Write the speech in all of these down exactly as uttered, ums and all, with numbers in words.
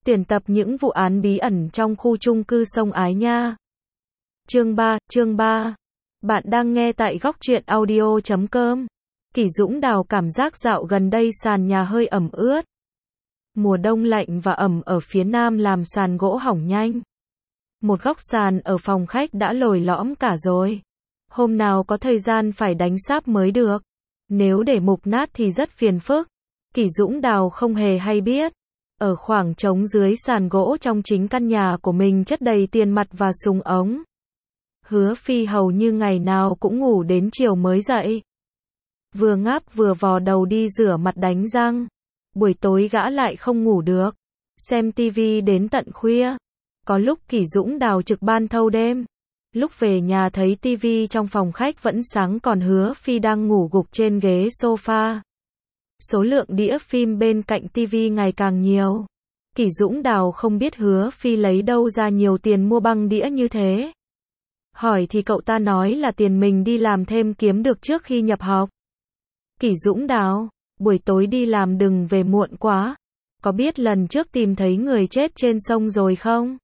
Tuyển tập những vụ án bí ẩn trong khu chung cư Sông Ái Nha. Chương ba, chương ba. Bạn đang nghe tại góc truyện audio chấm com. Kỷ Dũng Đào cảm giác dạo gần đây sàn nhà hơi ẩm ướt. Mùa đông lạnh và ẩm ở phía nam làm sàn gỗ hỏng nhanh. Một góc sàn ở phòng khách đã lồi lõm cả rồi. Hôm nào có thời gian phải đánh sáp mới được. Nếu để mục nát thì rất phiền phức. Kỷ Dũng Đào không hề hay biết. Ở khoảng trống dưới sàn gỗ trong chính căn nhà của mình chất đầy tiền mặt và súng ống. Hứa Phi hầu như ngày nào cũng ngủ đến chiều mới dậy. Vừa ngáp vừa vò đầu đi rửa mặt đánh răng. Buổi tối gã lại không ngủ được. Xem tivi đến tận khuya. Có lúc Kỷ Dũng Đào trực ban thâu đêm. Lúc về nhà thấy tivi trong phòng khách vẫn sáng còn Hứa Phi đang ngủ gục trên ghế sofa. Số lượng đĩa phim bên cạnh tivi ngày càng nhiều. Kỷ Dũng Đào không biết Hứa Phi lấy đâu ra nhiều tiền mua băng đĩa như thế. Hỏi thì cậu ta nói là tiền mình đi làm thêm kiếm được trước khi nhập học. Kỷ Dũng Đào, buổi tối đi làm đừng về muộn quá. Có biết lần trước tìm thấy người chết trên sông rồi không?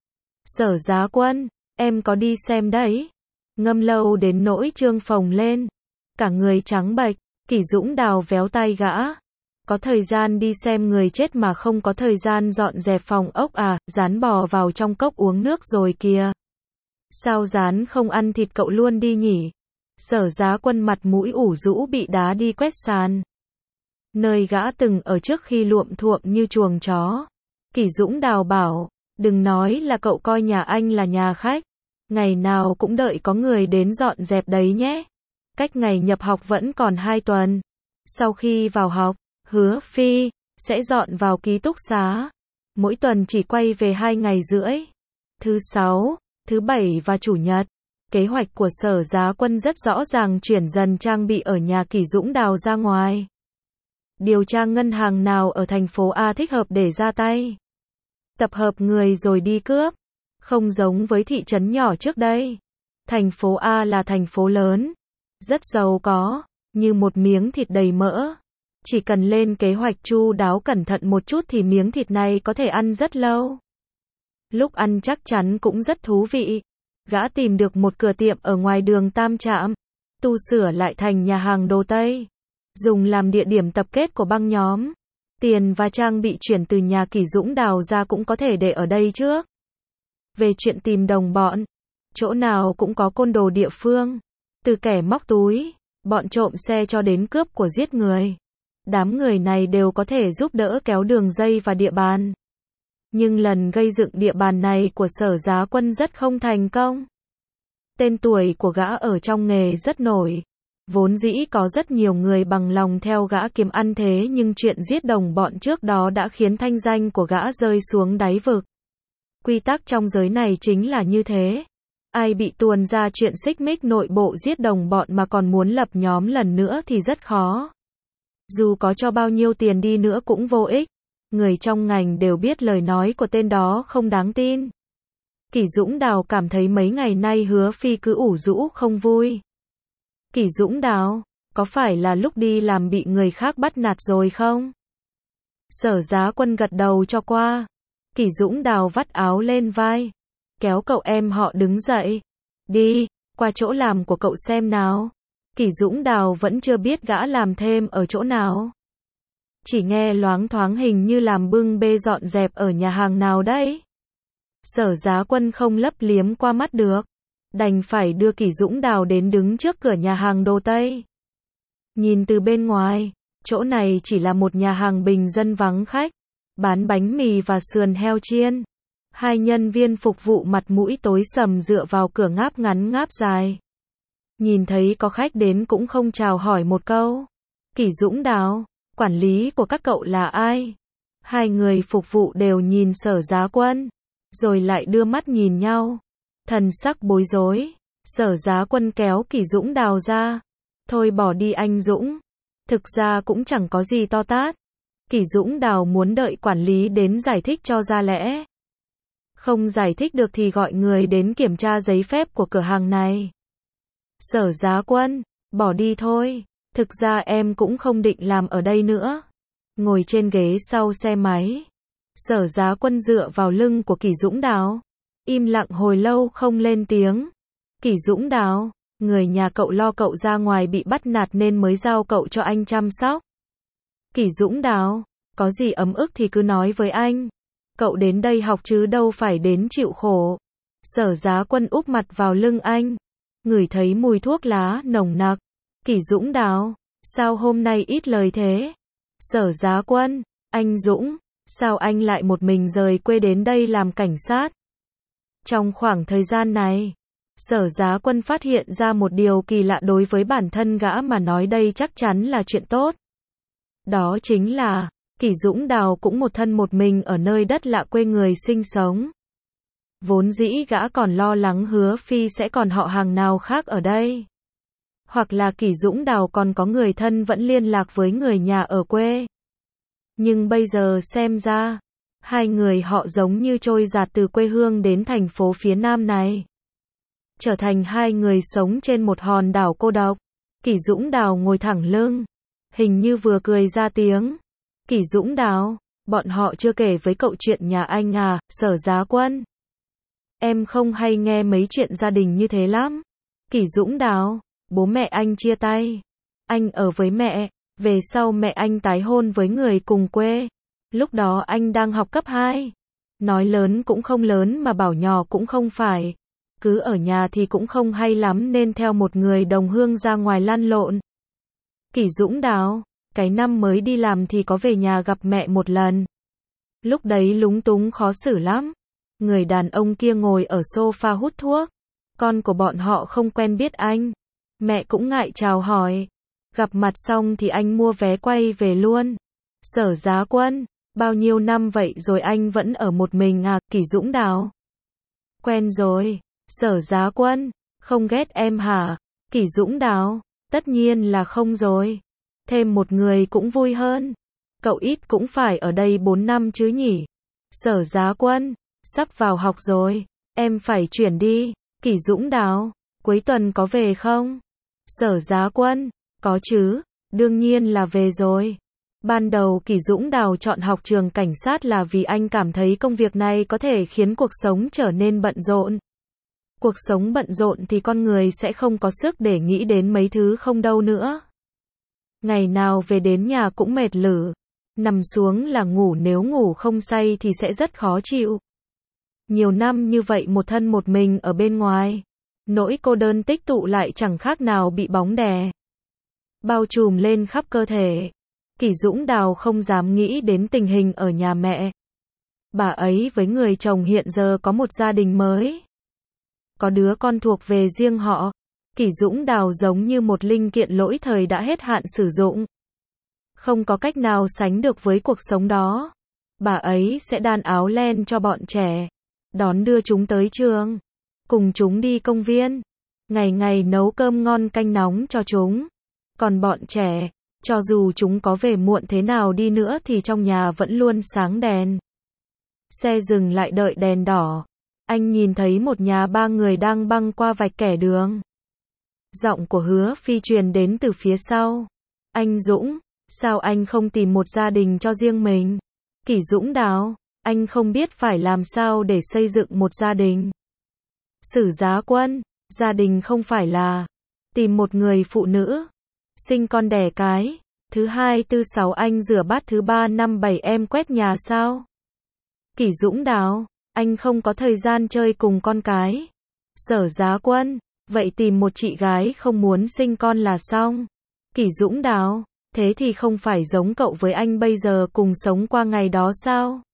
Sở Giá Quân, em có đi xem đấy. Ngâm lâu đến nỗi trương phồng lên. Cả người trắng bệch. Kỷ Dũng Đào véo tay gã. Có thời gian đi xem người chết mà không có thời gian dọn dẹp phòng ốc à, rán bò vào trong cốc uống nước rồi kìa. Sao rán không ăn thịt cậu luôn đi nhỉ? Sở Giá Quân mặt mũi ủ rũ bị đá đi quét sàn. Nơi gã từng ở trước khi luộm thuộm như chuồng chó. Kỷ Dũng Đào bảo, đừng nói là cậu coi nhà anh là nhà khách. Ngày nào cũng đợi có người đến dọn dẹp đấy nhé. Cách ngày nhập học vẫn còn hai tuần. Sau khi vào học, Hứa Phi sẽ dọn vào ký túc xá. Mỗi tuần chỉ quay về hai ngày rưỡi. Thứ sáu, thứ bảy và chủ nhật. Kế hoạch của Sở Giá Quân rất rõ ràng, chuyển dần trang bị ở nhà Kỷ Dũng Đào ra ngoài. Điều tra ngân hàng nào ở thành phố A thích hợp để ra tay. Tập hợp người rồi đi cướp. Không giống với thị trấn nhỏ trước đây. Thành phố A là thành phố lớn. Rất giàu có, như một miếng thịt đầy mỡ. Chỉ cần lên kế hoạch chu đáo cẩn thận một chút thì miếng thịt này có thể ăn rất lâu. Lúc ăn chắc chắn cũng rất thú vị. Gã tìm được một cửa tiệm ở ngoài đường Tam Trạm, tu sửa lại thành nhà hàng đồ Tây, dùng làm địa điểm tập kết của băng nhóm. Tiền và trang bị chuyển từ nhà Kỷ Dũng Đào ra cũng có thể để ở đây trước. Về chuyện tìm đồng bọn, chỗ nào cũng có côn đồ địa phương. Từ kẻ móc túi, bọn trộm xe cho đến cướp của giết người. Đám người này đều có thể giúp đỡ kéo đường dây và địa bàn. Nhưng lần gây dựng địa bàn này của Sở Giá Quân rất không thành công. Tên tuổi của gã ở trong nghề rất nổi. Vốn dĩ có rất nhiều người bằng lòng theo gã kiếm ăn thế nhưng chuyện giết đồng bọn trước đó đã khiến thanh danh của gã rơi xuống đáy vực. Quy tắc trong giới này chính là như thế. Ai bị tuồn ra chuyện xích mích nội bộ giết đồng bọn mà còn muốn lập nhóm lần nữa thì rất khó. Dù có cho bao nhiêu tiền đi nữa cũng vô ích. Người trong ngành đều biết lời nói của tên đó không đáng tin. Kỷ Dũng Đào cảm thấy mấy ngày nay Hứa Phi cứ ủ rũ không vui. Kỷ Dũng Đào, có phải là lúc đi làm bị người khác bắt nạt rồi không? Sở Giá Quân gật đầu cho qua. Kỷ Dũng Đào vắt áo lên vai. Kéo cậu em họ đứng dậy. Đi, qua chỗ làm của cậu xem nào. Kỷ Dũng Đào vẫn chưa biết gã làm thêm ở chỗ nào. Chỉ nghe loáng thoáng hình như làm bưng bê dọn dẹp ở nhà hàng nào đấy. Sở Giá Quân không lấp liếm qua mắt được. Đành phải đưa Kỷ Dũng Đào đến đứng trước cửa nhà hàng đồ Tây. Nhìn từ bên ngoài, chỗ này chỉ là một nhà hàng bình dân vắng khách. Bán bánh mì và sườn heo chiên. Hai nhân viên phục vụ mặt mũi tối sầm dựa vào cửa ngáp ngắn ngáp dài. Nhìn thấy có khách đến cũng không chào hỏi một câu. Kỷ Dũng Đào, quản lý của các cậu là ai? Hai người phục vụ đều nhìn Sở Giá Quân, rồi lại đưa mắt nhìn nhau. Thần sắc bối rối. Sở Giá Quân kéo Kỷ Dũng Đào ra. Thôi bỏ đi anh Dũng. Thực ra cũng chẳng có gì to tát. Kỷ Dũng Đào muốn đợi quản lý đến giải thích cho ra lẽ. Không giải thích được thì gọi người đến kiểm tra giấy phép của cửa hàng này. Sở Giá Quân, bỏ đi thôi. Thực ra em cũng không định làm ở đây nữa. Ngồi trên ghế sau xe máy. Sở Giá Quân dựa vào lưng của Kỷ Dũng Đào, im lặng hồi lâu không lên tiếng. Kỷ Dũng Đào, người nhà cậu lo cậu ra ngoài bị bắt nạt nên mới giao cậu cho anh chăm sóc. Kỷ Dũng Đào, có gì ấm ức thì cứ nói với anh. Cậu đến đây học chứ đâu phải đến chịu khổ. Sở Giá Quân úp mặt vào lưng anh, ngửi thấy mùi thuốc lá nồng nặc. Kỷ Dũng Đào, sao hôm nay ít lời thế? Sở Giá Quân, anh Dũng, sao anh lại một mình rời quê đến đây làm cảnh sát? Trong khoảng thời gian này, Sở Giá Quân phát hiện ra một điều kỳ lạ đối với bản thân gã mà nói đây chắc chắn là chuyện tốt. Đó chính là, Kỷ Dũng Đào cũng một thân một mình ở nơi đất lạ quê người sinh sống. Vốn dĩ gã còn lo lắng Hứa Phi sẽ còn họ hàng nào khác ở đây. Hoặc là Kỷ Dũng Đào còn có người thân vẫn liên lạc với người nhà ở quê. Nhưng bây giờ xem ra, hai người họ giống như trôi dạt từ quê hương đến thành phố phía nam này. Trở thành hai người sống trên một hòn đảo cô độc. Kỷ Dũng Đào ngồi thẳng lưng, hình như vừa cười ra tiếng. Kỷ Dũng Đào, bọn họ chưa kể với cậu chuyện nhà anh à, Sở Giá Quân. Em không hay nghe mấy chuyện gia đình như thế lắm. Kỷ Dũng Đào, bố mẹ anh chia tay. Anh ở với mẹ, về sau mẹ anh tái hôn với người cùng quê. Lúc đó anh đang học cấp hai. Nói lớn cũng không lớn mà bảo nhỏ cũng không phải. Cứ ở nhà thì cũng không hay lắm nên theo một người đồng hương ra ngoài lăn lộn. Kỷ Dũng Đào, cái năm mới đi làm thì có về nhà gặp mẹ một lần. Lúc đấy lúng túng khó xử lắm. Người đàn ông kia ngồi ở sofa hút thuốc. Con của bọn họ không quen biết anh. Mẹ cũng ngại chào hỏi. Gặp mặt xong thì anh mua vé quay về luôn. Sở Giá Quân, bao nhiêu năm vậy rồi anh vẫn ở một mình à? Kỷ Dũng Đào. Quen rồi. Sở Giá Quân, không ghét em hả? Kỷ Dũng Đào, tất nhiên là không rồi. Thêm một người cũng vui hơn. Cậu ít cũng phải ở đây bốn năm chứ nhỉ? Sở Giá Quân, sắp vào học rồi, em phải chuyển đi. Kỷ Dũng Đào, cuối tuần có về không? Sở Giá Quân, có chứ, đương nhiên là về rồi. Ban đầu Kỷ Dũng Đào chọn học trường cảnh sát là vì anh cảm thấy công việc này có thể khiến cuộc sống trở nên bận rộn. Cuộc sống bận rộn thì con người sẽ không có sức để nghĩ đến mấy thứ không đâu nữa. Ngày nào về đến nhà cũng mệt lử. Nằm xuống là ngủ, nếu ngủ không say thì sẽ rất khó chịu. Nhiều năm như vậy một thân một mình ở bên ngoài. Nỗi cô đơn tích tụ lại chẳng khác nào bị bóng đè bao trùm lên khắp cơ thể. Kỷ Dũng Đào không dám nghĩ đến tình hình ở nhà mẹ. Bà ấy với người chồng hiện giờ có một gia đình mới. Có đứa con thuộc về riêng họ. Kỷ Dũng Đào giống như một linh kiện lỗi thời đã hết hạn sử dụng. Không có cách nào sánh được với cuộc sống đó. Bà ấy sẽ đan áo len cho bọn trẻ, đón đưa chúng tới trường, cùng chúng đi công viên, ngày ngày nấu cơm ngon canh nóng cho chúng. Còn bọn trẻ, cho dù chúng có về muộn thế nào đi nữa thì trong nhà vẫn luôn sáng đèn. Xe dừng lại đợi đèn đỏ. Anh nhìn thấy một nhà ba người đang băng qua vạch kẻ đường. Giọng của Hứa Phi truyền đến từ phía sau. Anh Dũng, sao anh không tìm một gia đình cho riêng mình? Kỷ Dũng Đào, anh không biết phải làm sao để xây dựng một gia đình. Sử Giá Quân, gia đình không phải là tìm một người phụ nữ, sinh con đẻ cái, thứ hai tư sáu anh rửa bát, thứ ba năm bảy em quét nhà sao? Kỷ Dũng Đào, anh không có thời gian chơi cùng con cái. Sở Giá Quân, vậy tìm một chị gái không muốn sinh con là xong. Kỷ Dũng Đào, thế thì không phải giống cậu với anh bây giờ cùng sống qua ngày đó sao?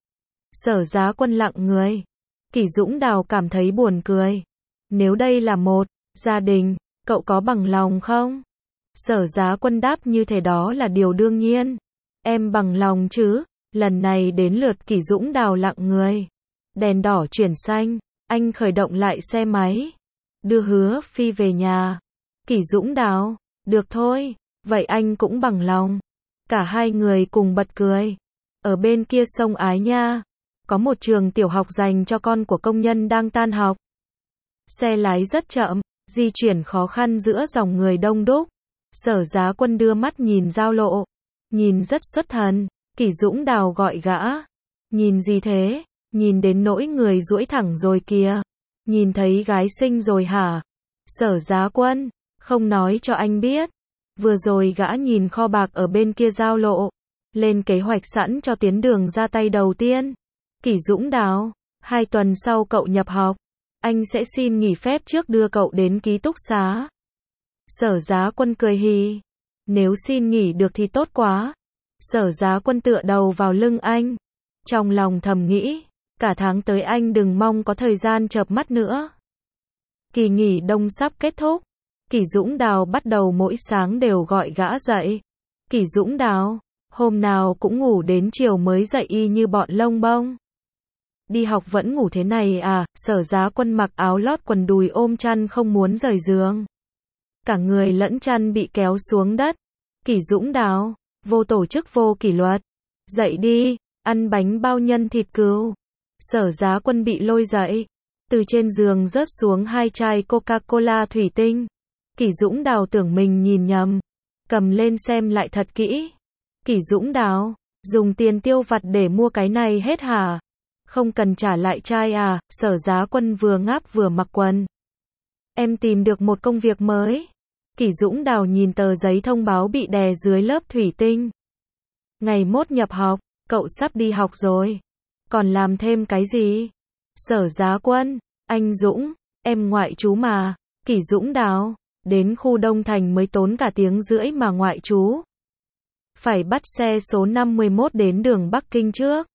Sở Giá Quân lặng người. Kỷ Dũng Đào cảm thấy buồn cười. Nếu đây là một gia đình, cậu có bằng lòng không? Sở Giá Quân đáp như thế đó là điều đương nhiên. Em bằng lòng chứ? Lần này đến lượt Kỷ Dũng Đào lặng người. Đèn đỏ chuyển xanh, anh khởi động lại xe máy, đưa Hứa Phi về nhà. Kỷ Dũng Đào, được thôi, vậy anh cũng bằng lòng. Cả hai người cùng bật cười. Ở bên kia sông Ái Nha, có một trường tiểu học dành cho con của công nhân đang tan học. Xe lái rất chậm, di chuyển khó khăn giữa dòng người đông đúc. Sở Giá Quân đưa mắt nhìn giao lộ, nhìn rất xuất thần. Kỷ Dũng Đào gọi gã. Nhìn gì thế? Nhìn đến nỗi người duỗi thẳng rồi kìa. Nhìn thấy gái xinh rồi hả? Sở Giá Quân, không nói cho anh biết. Vừa rồi gã nhìn kho bạc ở bên kia giao lộ. Lên kế hoạch sẵn cho tiến đường ra tay đầu tiên. Kỷ Dũng Đào, hai tuần sau cậu nhập học. Anh sẽ xin nghỉ phép trước đưa cậu đến ký túc xá. Sở Giá Quân cười hì. Nếu xin nghỉ được thì tốt quá. Sở Giá Quân tựa đầu vào lưng anh. Trong lòng thầm nghĩ, cả tháng tới anh đừng mong có thời gian chợp mắt nữa. Kỳ nghỉ đông sắp kết thúc. Kỷ Dũng Đào bắt đầu mỗi sáng đều gọi gã dậy. Kỷ Dũng Đào, hôm nào cũng ngủ đến chiều mới dậy y như bọn lông bông. Đi học vẫn ngủ thế này à? Sở Giá Quân mặc áo lót quần đùi ôm chăn không muốn rời giường. Cả người lẫn chăn bị kéo xuống đất. Kỷ Dũng Đào, vô tổ chức vô kỷ luật. Dậy đi, ăn bánh bao nhân thịt cừu. Sở Giá Quân bị lôi dậy. Từ trên giường rớt xuống hai chai Coca-Cola thủy tinh. Kỷ Dũng Đào tưởng mình nhìn nhầm. Cầm lên xem lại thật kỹ. Kỷ Dũng Đào, dùng tiền tiêu vặt để mua cái này hết hả? Không cần trả lại chai à? Sở Giá Quân vừa ngáp vừa mặc quần. Em tìm được một công việc mới. Kỷ Dũng Đào nhìn tờ giấy thông báo bị đè dưới lớp thủy tinh. Ngày mốt nhập học, cậu sắp đi học rồi. Còn làm thêm cái gì? Sở Giá Quân, anh Dũng, em ngoại trú mà. Kỷ Dũng Đào, đến khu Đông Thành mới tốn cả tiếng rưỡi mà ngoại trú. Phải bắt xe số năm mươi mốt đến đường Bắc Kinh trước.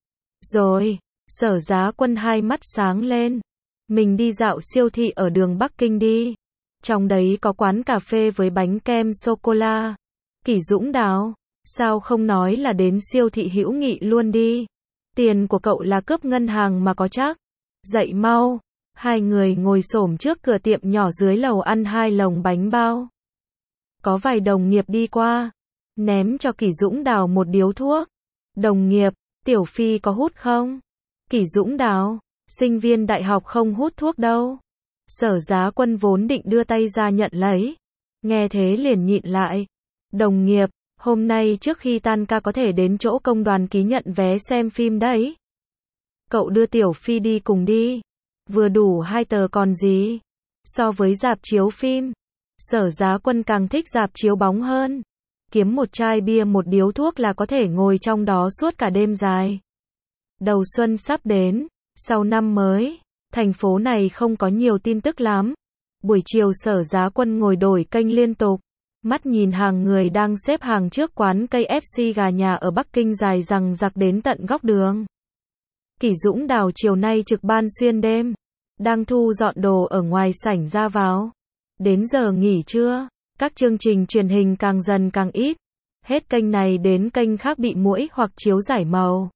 Rồi, Sở Giá Quân hai mắt sáng lên. Mình đi dạo siêu thị ở đường Bắc Kinh đi. Trong đấy có quán cà phê với bánh kem sô-cô-la. Kỷ Dũng Đào, sao không nói là đến siêu thị Hữu Nghị luôn đi. Tiền của cậu là cướp ngân hàng mà có chắc. Dậy mau. Hai người ngồi xổm trước cửa tiệm nhỏ dưới lầu ăn hai lồng bánh bao. Có vài đồng nghiệp đi qua. Ném cho Kỷ Dũng Đào một điếu thuốc. Đồng nghiệp, Tiểu Phi có hút không? Kỷ Dũng Đào, sinh viên đại học không hút thuốc đâu. Sở Giá Quân vốn định đưa tay ra nhận lấy. Nghe thế liền nhịn lại. Đồng nghiệp, hôm nay trước khi tan ca có thể đến chỗ công đoàn ký nhận vé xem phim đấy. Cậu đưa Tiểu Phi đi cùng đi. Vừa đủ hai tờ còn gì. So với rạp chiếu phim, Sở Giá Quân càng thích rạp chiếu bóng hơn. Kiếm một chai bia một điếu thuốc là có thể ngồi trong đó suốt cả đêm dài. Đầu xuân sắp đến, sau năm mới, thành phố này không có nhiều tin tức lắm. Buổi chiều Sở Giá Quân ngồi đổi kênh liên tục, mắt nhìn hàng người đang xếp hàng trước quán ca ép xê gà nhà ở Bắc Kinh dài dằng dặc đến tận góc đường. Kỷ Dũng Đào chiều nay trực ban xuyên đêm, đang thu dọn đồ ở ngoài sảnh ra vào. Đến giờ nghỉ trưa, các chương trình truyền hình càng dần càng ít. Hết kênh này đến kênh khác bị muỗi hoặc chiếu giải màu.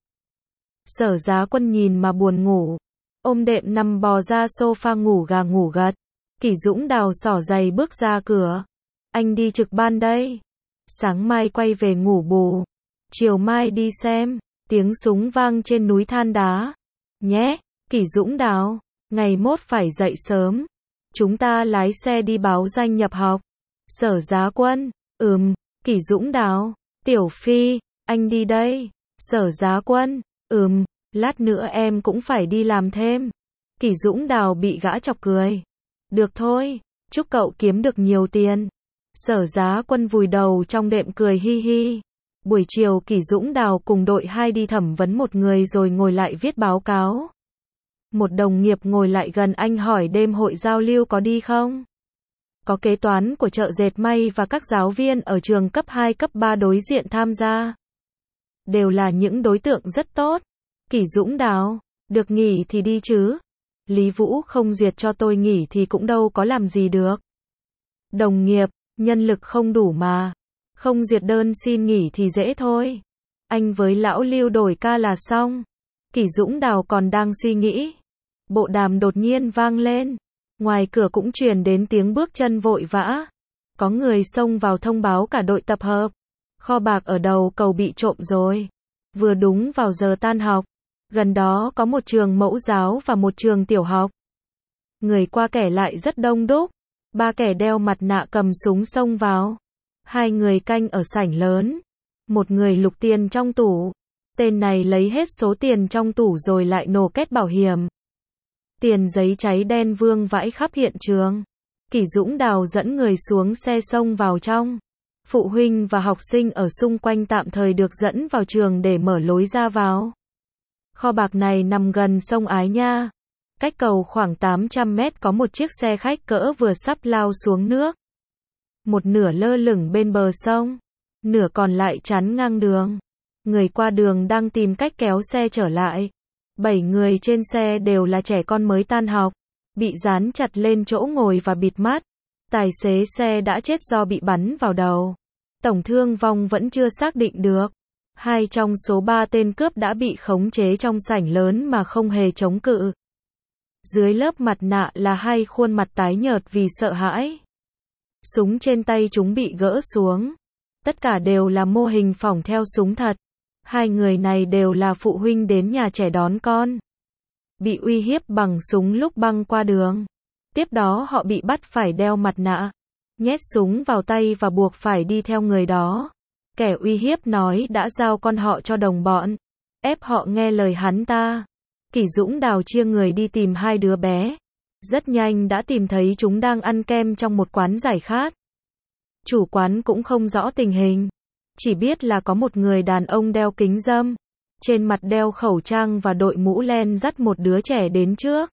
Sở Giá Quân nhìn mà buồn ngủ. Ôm đệm nằm bò ra sofa ngủ gà ngủ gật. Kỷ Dũng Đào xỏ giày bước ra cửa. Anh đi trực ban đây. Sáng mai quay về ngủ bù. Chiều mai đi xem. Tiếng súng vang trên núi than đá. Nhé, Kỷ Dũng Đào. Ngày mốt phải dậy sớm. Chúng ta lái xe đi báo danh nhập học. Sở Giá Quân. Ừm. Kỷ Dũng Đào. Tiểu Phi, anh đi đây. Sở Giá Quân. Ừm. Lát nữa em cũng phải đi làm thêm. Kỷ Dũng Đào bị gã chọc cười. Được thôi, chúc cậu kiếm được nhiều tiền. Sở Giá Quân vùi đầu trong đệm cười hi hi. Buổi chiều Kỷ Dũng Đào cùng đội hai đi thẩm vấn một người rồi ngồi lại viết báo cáo. Một đồng nghiệp ngồi lại gần anh hỏi đêm hội giao lưu có đi không? Có kế toán của chợ dệt may và các giáo viên ở trường cấp hai cấp ba đối diện tham gia. Đều là những đối tượng rất tốt. Kỷ Dũng Đào, được nghỉ thì đi chứ. Lý Vũ không duyệt cho tôi nghỉ thì cũng đâu có làm gì được. Đồng nghiệp, nhân lực không đủ mà. Không duyệt đơn xin nghỉ thì dễ thôi. Anh với lão Lưu đổi ca là xong. Kỷ Dũng Đào còn đang suy nghĩ. Bộ đàm đột nhiên vang lên. Ngoài cửa cũng truyền đến tiếng bước chân vội vã. Có người xông vào thông báo cả đội tập hợp. Kho bạc ở đầu cầu bị trộm rồi. Vừa đúng vào giờ tan học. Gần đó có một trường mẫu giáo và một trường tiểu học. Người qua kẻ lại rất đông đúc. Ba kẻ đeo mặt nạ cầm súng xông vào. Hai người canh ở sảnh lớn. Một người lục tiền trong tủ. Tên này lấy hết số tiền trong tủ rồi lại nổ két bảo hiểm. Tiền giấy cháy đen vương vãi khắp hiện trường. Kỷ Dũng Đào dẫn người xuống xe xông vào trong. Phụ huynh và học sinh ở xung quanh tạm thời được dẫn vào trường để mở lối ra vào. Kho bạc này nằm gần sông Ái Nha. Cách cầu khoảng tám trăm mét có một chiếc xe khách cỡ vừa sắp lao xuống nước. Một nửa lơ lửng bên bờ sông, nửa còn lại chắn ngang đường. Người qua đường đang tìm cách kéo xe trở lại. Bảy người trên xe đều là trẻ con mới tan học, bị dán chặt lên chỗ ngồi và bịt mắt. Tài xế xe đã chết do bị bắn vào đầu. Tổng thương vong vẫn chưa xác định được. Hai trong số ba tên cướp đã bị khống chế trong sảnh lớn mà không hề chống cự. Dưới lớp mặt nạ là hai khuôn mặt tái nhợt vì sợ hãi. Súng trên tay chúng bị gỡ xuống. Tất cả đều là mô hình phỏng theo súng thật. Hai người này đều là phụ huynh đến nhà trẻ đón con. Bị uy hiếp bằng súng lúc băng qua đường. Tiếp đó họ bị bắt phải đeo mặt nạ, nhét súng vào tay và buộc phải đi theo người đó. Kẻ uy hiếp nói đã giao con họ cho đồng bọn, ép họ nghe lời hắn ta. Kỷ Dũng Đào chia người đi tìm hai đứa bé. Rất nhanh đã tìm thấy chúng đang ăn kem trong một quán giải khát. Chủ quán cũng không rõ tình hình, chỉ biết là có một người đàn ông đeo kính râm, trên mặt đeo khẩu trang và đội mũ len dắt một đứa trẻ đến trước.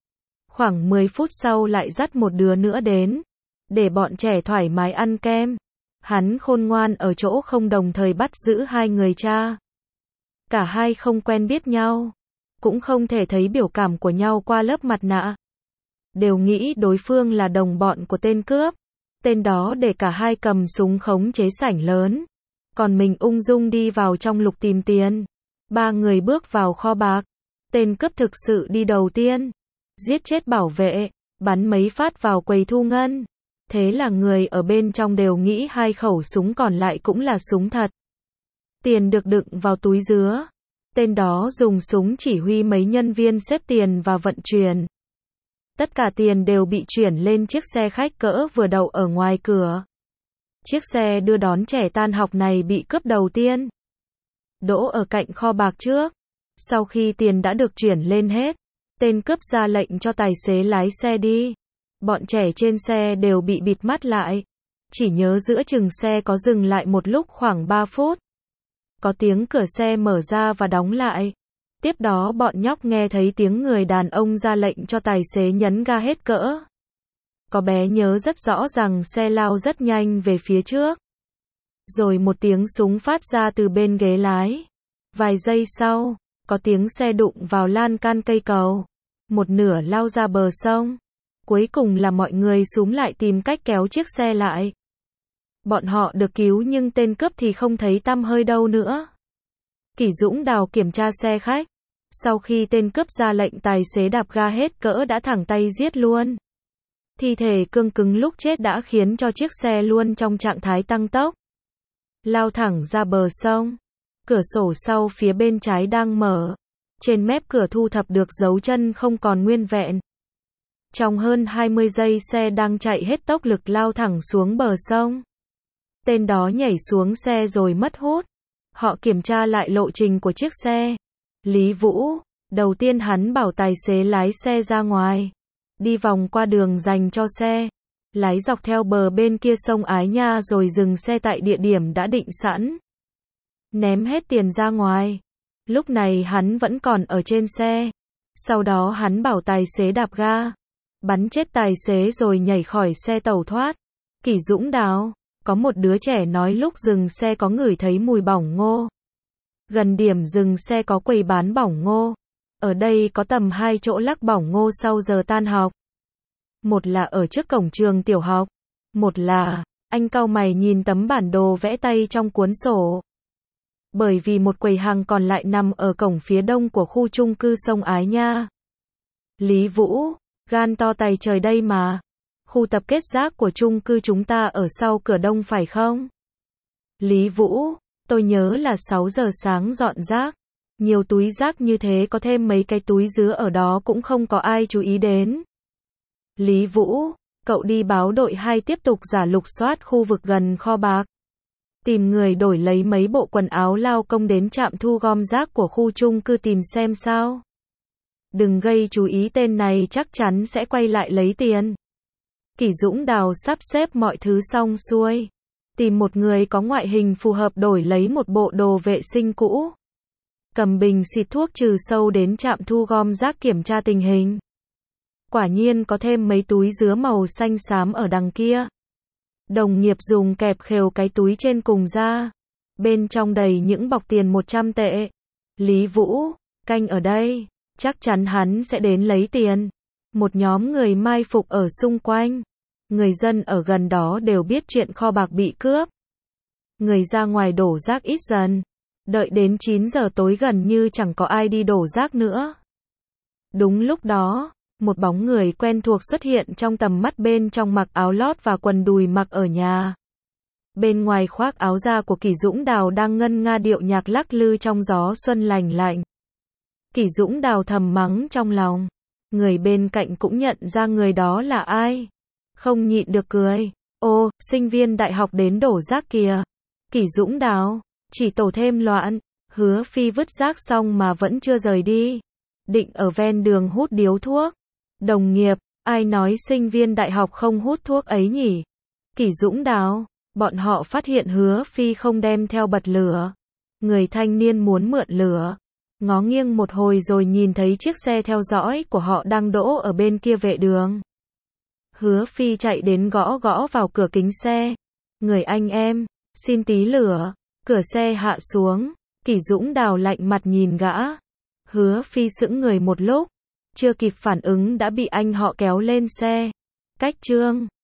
Khoảng mười phút sau lại dắt một đứa nữa đến, để bọn trẻ thoải mái ăn kem. Hắn khôn ngoan ở chỗ không đồng thời bắt giữ hai người cha. Cả hai không quen biết nhau, cũng không thể thấy biểu cảm của nhau qua lớp mặt nạ. Đều nghĩ đối phương là đồng bọn của tên cướp. Tên đó để cả hai cầm súng khống chế sảnh lớn, còn mình ung dung đi vào trong lục tìm tiền. Ba người bước vào kho bạc. Tên cướp thực sự đi đầu tiên, giết chết bảo vệ, bắn mấy phát vào quầy thu ngân. Thế là người ở bên trong đều nghĩ hai khẩu súng còn lại cũng là súng thật. Tiền được đựng vào túi dứa. Tên đó dùng súng chỉ huy mấy nhân viên xếp tiền và vận chuyển. Tất cả tiền đều bị chuyển lên chiếc xe khách cỡ vừa đậu ở ngoài cửa. Chiếc xe đưa đón trẻ tan học này bị cướp đầu tiên, đỗ ở cạnh kho bạc trước. Sau khi tiền đã được chuyển lên hết, tên cướp ra lệnh cho tài xế lái xe đi. Bọn trẻ trên xe đều bị bịt mắt lại. Chỉ nhớ giữa chừng xe có dừng lại một lúc khoảng ba phút. Có tiếng cửa xe mở ra và đóng lại. Tiếp đó bọn nhóc nghe thấy tiếng người đàn ông ra lệnh cho tài xế nhấn ga hết cỡ. Có bé nhớ rất rõ rằng xe lao rất nhanh về phía trước. Rồi một tiếng súng phát ra từ bên ghế lái. Vài giây sau, có tiếng xe đụng vào lan can cây cầu. Một nửa lao ra bờ sông. Cuối cùng là mọi người xúm lại tìm cách kéo chiếc xe lại. Bọn họ được cứu nhưng tên cướp thì không thấy tăm hơi đâu nữa. Kỷ Dũng Đào kiểm tra xe khách. Sau khi tên cướp ra lệnh tài xế đạp ga hết cỡ đã thẳng tay giết luôn. Thi thể cương cứng lúc chết đã khiến cho chiếc xe luôn trong trạng thái tăng tốc. Lao thẳng ra bờ sông. Cửa sổ sau phía bên trái đang mở. Trên mép cửa thu thập được dấu chân không còn nguyên vẹn. Trong hơn hai mươi giây xe đang chạy hết tốc lực lao thẳng xuống bờ sông. Tên đó nhảy xuống xe rồi mất hút. Họ kiểm tra lại lộ trình của chiếc xe. Lý Vũ, đầu tiên hắn bảo tài xế lái xe ra ngoài, đi vòng qua đường dành cho xe, lái dọc theo bờ bên kia sông Ái Nha rồi dừng xe tại địa điểm đã định sẵn. Ném hết tiền ra ngoài. Lúc này hắn vẫn còn ở trên xe. Sau đó hắn bảo tài xế đạp ga, bắn chết tài xế rồi nhảy khỏi xe tẩu thoát. Kỷ Dũng Đào, có một đứa trẻ nói lúc dừng xe có ngửi thấy mùi bỏng ngô. Gần điểm dừng xe có quầy bán bỏng ngô. Ở đây có tầm hai chỗ lắc bỏng ngô sau giờ tan học. Một là ở trước cổng trường tiểu học. Một là, anh cau mày nhìn tấm bản đồ vẽ tay trong cuốn sổ. Bởi vì một quầy hàng còn lại nằm ở cổng phía đông của khu chung cư sông Ái Nha. Lý Vũ, gan to tày trời đây mà. Khu tập kết rác của chung cư chúng ta ở sau cửa đông phải không? Lý Vũ, tôi nhớ là sáu giờ sáng dọn rác. Nhiều túi rác như thế có thêm mấy cái túi dứa ở đó cũng không có ai chú ý đến. Lý Vũ, cậu đi báo đội hai tiếp tục giả lục soát khu vực gần kho bạc. Tìm người đổi lấy mấy bộ quần áo lao công đến trạm thu gom rác của khu chung cư tìm xem sao. Đừng gây chú ý, tên này chắc chắn sẽ quay lại lấy tiền. Kỷ Dũng Đào sắp xếp mọi thứ xong xuôi. Tìm một người có ngoại hình phù hợp đổi lấy một bộ đồ vệ sinh cũ. Cầm bình xịt thuốc trừ sâu đến trạm thu gom rác kiểm tra tình hình. Quả nhiên có thêm mấy túi dứa màu xanh xám ở đằng kia. Đồng nghiệp dùng kẹp khều cái túi trên cùng ra. Bên trong đầy những bọc tiền một trăm tệ. Lý Vũ, canh ở đây. Chắc chắn hắn sẽ đến lấy tiền. Một nhóm người mai phục ở xung quanh. Người dân ở gần đó đều biết chuyện kho bạc bị cướp. Người ra ngoài đổ rác ít dần. Đợi đến chín giờ tối gần như chẳng có ai đi đổ rác nữa. Đúng lúc đó, một bóng người quen thuộc xuất hiện trong tầm mắt, bên trong mặc áo lót và quần đùi mặc ở nhà. Bên ngoài khoác áo da của Kỷ Dũng Đào đang ngân nga điệu nhạc lắc lư trong gió xuân lành lạnh. Kỷ Dũng Đào thầm mắng trong lòng. Người bên cạnh cũng nhận ra người đó là ai. Không nhịn được cười. Ô, sinh viên đại học đến đổ rác kìa. Kỷ Dũng Đào, chỉ tổ thêm loạn. Hứa Phi vứt rác xong mà vẫn chưa rời đi. Định ở ven đường hút điếu thuốc. Đồng nghiệp, ai nói sinh viên đại học không hút thuốc ấy nhỉ? Kỷ Dũng Đào, bọn họ phát hiện Hứa Phi không đem theo bật lửa. Người thanh niên muốn mượn lửa. Ngó nghiêng một hồi rồi nhìn thấy chiếc xe theo dõi của họ đang đỗ ở bên kia vệ đường. Hứa Phi chạy đến gõ gõ vào cửa kính xe. Người anh em, xin tí lửa. Cửa xe hạ xuống. Kỷ Dũng Đào lạnh mặt nhìn gã. Hứa Phi sững người một lúc. Chưa kịp phản ứng đã bị anh họ kéo lên xe. Cách chương